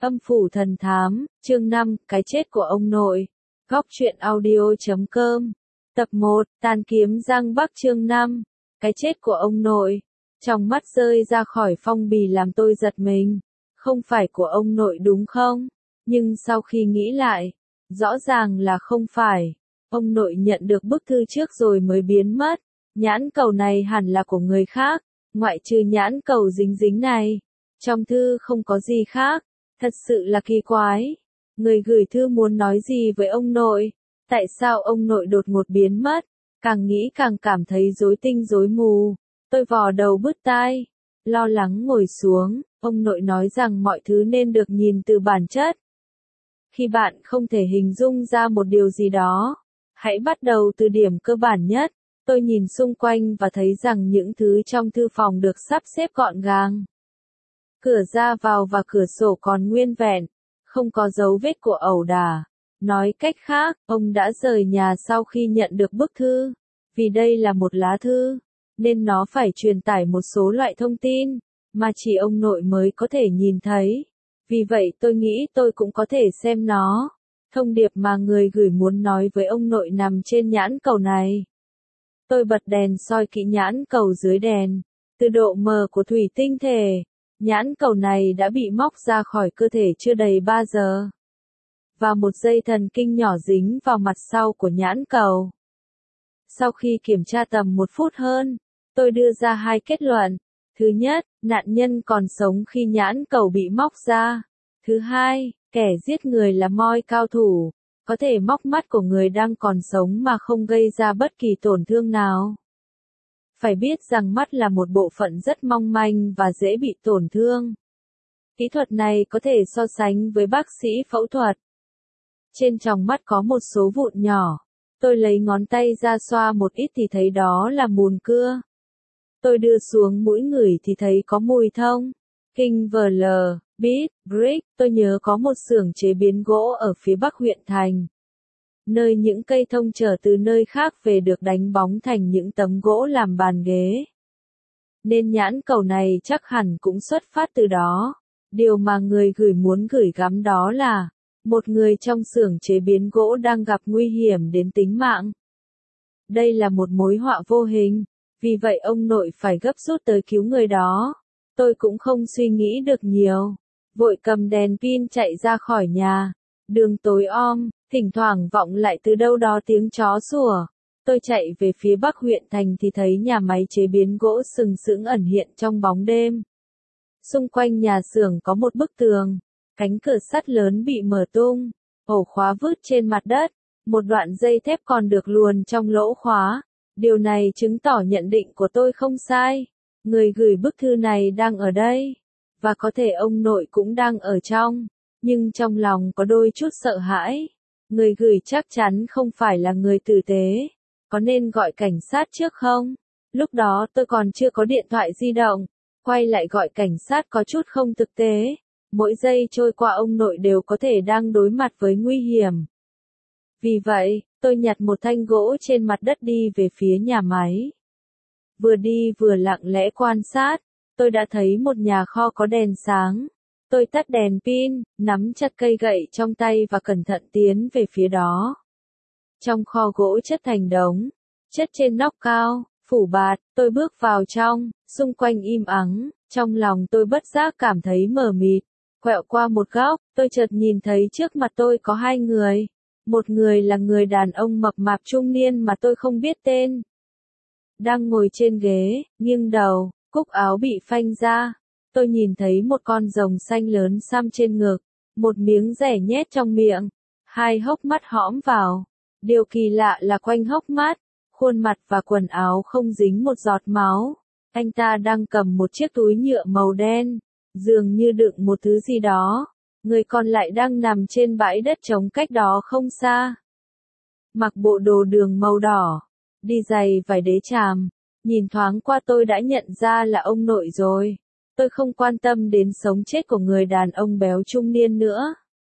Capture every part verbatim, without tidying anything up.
Âm phủ thần thám, chương năm, cái chết của ông nội. Góc truyện audio chấm com. Tập một, tàn kiếm Giang Bắc chương năm. Cái chết của ông nội. Trong mắt rơi ra khỏi phong bì làm tôi giật mình. Không phải của ông nội đúng không? Nhưng sau khi nghĩ lại, rõ ràng là không phải. Ông nội nhận được bức thư trước rồi mới biến mất. Nhãn cầu này hẳn là của người khác, ngoại trừ nhãn cầu dính dính này. Trong thư không có gì khác. Thật sự là kỳ quái. Người gửi thư muốn nói gì với ông nội? Tại sao ông nội đột ngột biến mất? Càng nghĩ càng cảm thấy rối tinh rối mù. Tôi vò đầu bứt tai. Lo lắng ngồi xuống. Ông nội nói rằng mọi thứ nên được nhìn từ bản chất. Khi bạn không thể hình dung ra một điều gì đó, hãy bắt đầu từ điểm cơ bản nhất. Tôi nhìn xung quanh và thấy rằng những thứ trong thư phòng được sắp xếp gọn gàng. Cửa ra vào và cửa sổ còn nguyên vẹn, không có dấu vết của ẩu đả. Nói cách khác, ông đã rời nhà sau khi nhận được bức thư. Vì đây là một lá thư, nên nó phải truyền tải một số loại thông tin, mà chỉ ông nội mới có thể nhìn thấy. Vì vậy tôi nghĩ tôi cũng có thể xem nó. Thông điệp mà người gửi muốn nói với ông nội nằm trên nhãn cầu này. Tôi bật đèn soi kỹ nhãn cầu dưới đèn. Từ độ mờ của thủy tinh thể, nhãn cầu này đã bị móc ra khỏi cơ thể chưa đầy ba giờ. Và một dây thần kinh nhỏ dính vào mặt sau của nhãn cầu. Sau khi kiểm tra tầm một phút hơn, tôi đưa ra hai kết luận. Thứ nhất, nạn nhân còn sống khi nhãn cầu bị móc ra. Thứ hai, kẻ giết người là moi cao thủ, có thể móc mắt của người đang còn sống mà không gây ra bất kỳ tổn thương nào. Phải biết rằng mắt là một bộ phận rất mong manh và dễ bị tổn thương. Kỹ thuật này có thể so sánh với bác sĩ phẫu thuật. Trên tròng mắt có một số vụn nhỏ. Tôi lấy ngón tay ra xoa một ít thì thấy đó là mùn cưa. Tôi đưa xuống mũi ngửi thì thấy có mùi thông. Kinh vờ lờ, bít, brick. Tôi nhớ có một xưởng chế biến gỗ ở phía bắc huyện thành, nơi những cây thông trở từ nơi khác về được đánh bóng thành những tấm gỗ làm bàn ghế. Nên nhãn cầu này chắc hẳn cũng xuất phát từ đó. Điều mà người gửi muốn gửi gắm đó là, một người trong xưởng chế biến gỗ đang gặp nguy hiểm đến tính mạng. Đây là một mối họa vô hình, vì vậy ông nội phải gấp rút tới cứu người đó. Tôi cũng không suy nghĩ được nhiều. Vội cầm đèn pin chạy ra khỏi nhà. Đường tối om. Thỉnh thoảng vọng lại từ đâu đó tiếng chó sủa. Tôi chạy về phía bắc huyện thành thì thấy nhà máy chế biến gỗ sừng sững ẩn hiện trong bóng đêm. Xung quanh nhà xưởng có một bức tường, cánh cửa sắt lớn bị mở tung, ổ khóa vứt trên mặt đất, một đoạn dây thép còn được luồn trong lỗ khóa. Điều này chứng tỏ nhận định của tôi không sai. Người gửi bức thư này đang ở đây, và có thể ông nội cũng đang ở trong, nhưng trong lòng có đôi chút sợ hãi. Người gửi chắc chắn không phải là người tử tế. Có nên gọi cảnh sát trước không? Lúc đó tôi còn chưa có điện thoại di động. Quay lại gọi cảnh sát có chút không thực tế. Mỗi giây trôi qua ông nội đều có thể đang đối mặt với nguy hiểm. Vì vậy, tôi nhặt một thanh gỗ trên mặt đất đi về phía nhà máy. Vừa đi vừa lặng lẽ quan sát, tôi đã thấy một nhà kho có đèn sáng. Tôi tắt đèn pin, nắm chặt cây gậy trong tay và cẩn thận tiến về phía đó. Trong kho gỗ chất thành đống, chất trên nóc cao, phủ bạt, tôi bước vào trong, xung quanh im ắng, trong lòng tôi bất giác cảm thấy mờ mịt. Quẹo qua một góc, tôi chợt nhìn thấy trước mặt tôi có hai người. Một người là người đàn ông mập mạp trung niên mà tôi không biết tên. Đang ngồi trên ghế, nghiêng đầu, cúc áo bị phanh ra. Tôi nhìn thấy một con rồng xanh lớn xăm trên ngực, một miếng dẻ nhét trong miệng, hai hốc mắt hõm vào. Điều kỳ lạ là quanh hốc mắt, khuôn mặt và quần áo không dính một giọt máu. Anh ta đang cầm một chiếc túi nhựa màu đen, dường như đựng một thứ gì đó. Người còn lại đang nằm trên bãi đất trống cách đó không xa. Mặc bộ đồ đường màu đỏ, đi giày vải đế tràm, nhìn thoáng qua tôi đã nhận ra là ông nội rồi. Tôi không quan tâm đến sống chết của người đàn ông béo trung niên nữa.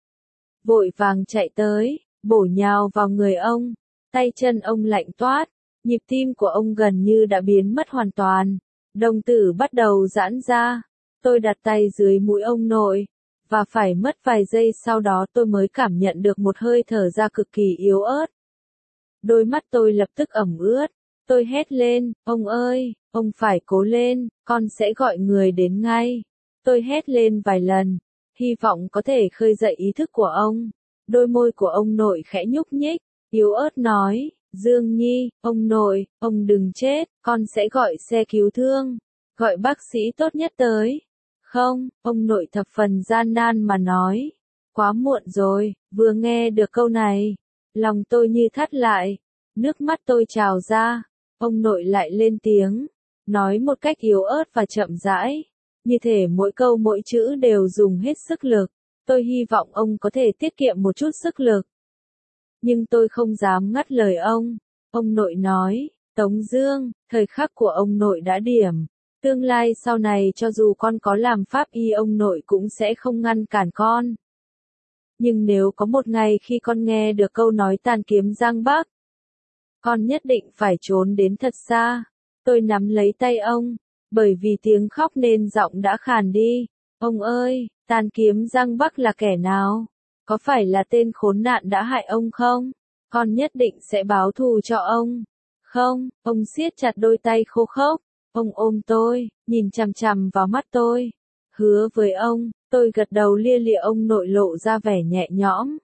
Vội vàng chạy tới, bổ nhào vào người ông. Tay chân ông lạnh toát, nhịp tim của ông gần như đã biến mất hoàn toàn. Đồng tử bắt đầu giãn ra. Tôi đặt tay dưới mũi ông nội, và phải mất vài giây sau đó tôi mới cảm nhận được một hơi thở ra cực kỳ yếu ớt. Đôi mắt tôi lập tức ẩm ướt, tôi hét lên, ông ơi, ông phải cố lên, con sẽ gọi người đến ngay. Tôi hét lên vài lần, hy vọng có thể khơi dậy ý thức của ông. Đôi môi của ông nội khẽ nhúc nhích, yếu ớt nói, Dương Nhi, ông nội, ông đừng chết, con sẽ gọi xe cứu thương, gọi bác sĩ tốt nhất tới. Không, ông nội thập phần gian nan mà nói. Quá muộn rồi, vừa nghe được câu này, lòng tôi như thắt lại, nước mắt tôi trào ra. Ông nội lại lên tiếng, nói một cách yếu ớt và chậm rãi, như thể mỗi câu mỗi chữ đều dùng hết sức lực. Tôi hy vọng ông có thể tiết kiệm một chút sức lực. Nhưng tôi không dám ngắt lời ông. Ông nội nói, Tống Dương, thời khắc của ông nội đã điểm. Tương lai sau này cho dù con có làm pháp y ông nội cũng sẽ không ngăn cản con. Nhưng nếu có một ngày khi con nghe được câu nói tàn kiếm Giang Bắc, con nhất định phải trốn đến thật xa. Tôi nắm lấy tay ông, bởi vì tiếng khóc nên giọng đã khàn đi. Ông ơi, tàn kiếm Giang Bắc là kẻ nào? Có phải là tên khốn nạn đã hại ông không? Con nhất định sẽ báo thù cho ông. Không, ông siết chặt đôi tay khô khốc. Ông ôm tôi, nhìn chằm chằm vào mắt tôi. Hứa với ông, tôi gật đầu lia lịa. Ông nội lộ ra vẻ nhẹ nhõm.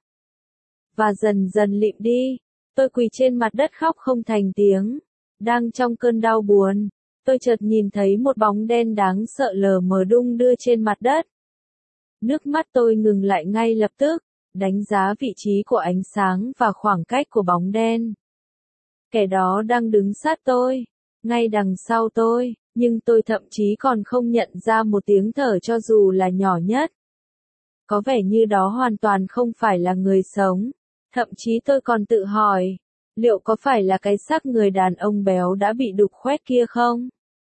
Và dần dần lịm đi. Tôi quỳ trên mặt đất khóc không thành tiếng. Đang trong cơn đau buồn, tôi chợt nhìn thấy một bóng đen đáng sợ lờ mờ đung đưa trên mặt đất. Nước mắt tôi ngừng lại ngay lập tức, đánh giá vị trí của ánh sáng và khoảng cách của bóng đen. Kẻ đó đang đứng sát tôi, ngay đằng sau tôi, nhưng tôi thậm chí còn không nhận ra một tiếng thở cho dù là nhỏ nhất. Có vẻ như đó hoàn toàn không phải là người sống. Thậm chí tôi còn tự hỏi, liệu có phải là cái xác người đàn ông béo đã bị đục khoét kia không?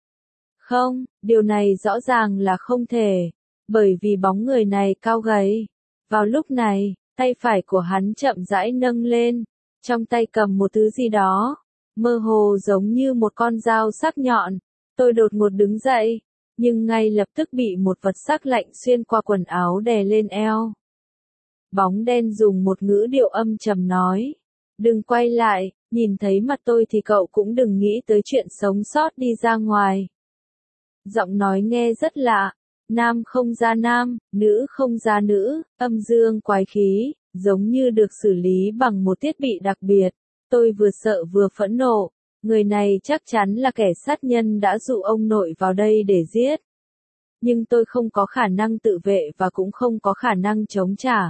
Không, điều này rõ ràng là không thể, bởi vì bóng người này cao gầy. Vào lúc này, tay phải của hắn chậm rãi nâng lên, trong tay cầm một thứ gì đó, mơ hồ giống như một con dao sắc nhọn. Tôi đột ngột đứng dậy, nhưng ngay lập tức bị một vật sắc lạnh xuyên qua quần áo đè lên eo. Bóng đen dùng một ngữ điệu âm trầm nói, đừng quay lại, nhìn thấy mặt tôi thì cậu cũng đừng nghĩ tới chuyện sống sót đi ra ngoài. Giọng nói nghe rất lạ, nam không ra nam, nữ không ra nữ, âm dương quái khí, giống như được xử lý bằng một thiết bị đặc biệt. Tôi vừa sợ vừa phẫn nộ, người này chắc chắn là kẻ sát nhân đã dụ ông nội vào đây để giết. Nhưng tôi không có khả năng tự vệ và cũng không có khả năng chống trả.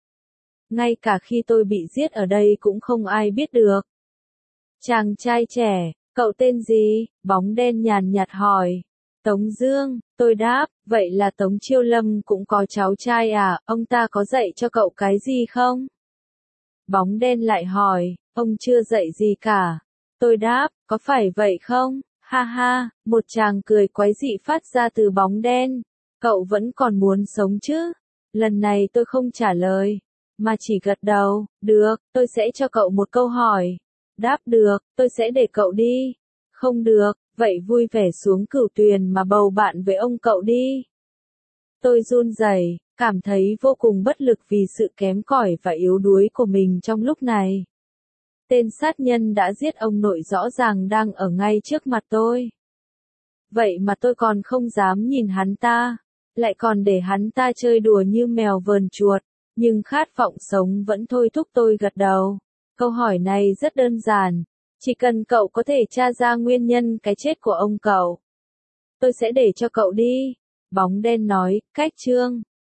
Ngay cả khi tôi bị giết ở đây cũng không ai biết được. Chàng trai trẻ, cậu tên gì? Bóng đen nhàn nhạt hỏi. Tống Dương, tôi đáp, vậy là Tống Chiêu Lâm cũng có cháu trai à, ông ta có dạy cho cậu cái gì không? Bóng đen lại hỏi, ông chưa dạy gì cả. Tôi đáp, có phải vậy không? Ha ha, một tràng cười quái dị phát ra từ bóng đen. Cậu vẫn còn muốn sống chứ? Lần này tôi không trả lời, mà chỉ gật đầu. Được, tôi sẽ cho cậu một câu hỏi. Đáp được, tôi sẽ để cậu đi. Không được, vậy vui vẻ xuống cửu tuyền mà bầu bạn với ông cậu đi. Tôi run rẩy, cảm thấy vô cùng bất lực vì sự kém cỏi và yếu đuối của mình trong lúc này. Tên sát nhân đã giết ông nội rõ ràng đang ở ngay trước mặt tôi. Vậy mà tôi còn không dám nhìn hắn ta, lại còn để hắn ta chơi đùa như mèo vờn chuột, nhưng khát vọng sống vẫn thôi thúc tôi gật đầu. Câu hỏi này rất đơn giản, chỉ cần cậu có thể tra ra nguyên nhân cái chết của ông cậu, tôi sẽ để cho cậu đi. Bóng đen nói, cách chương.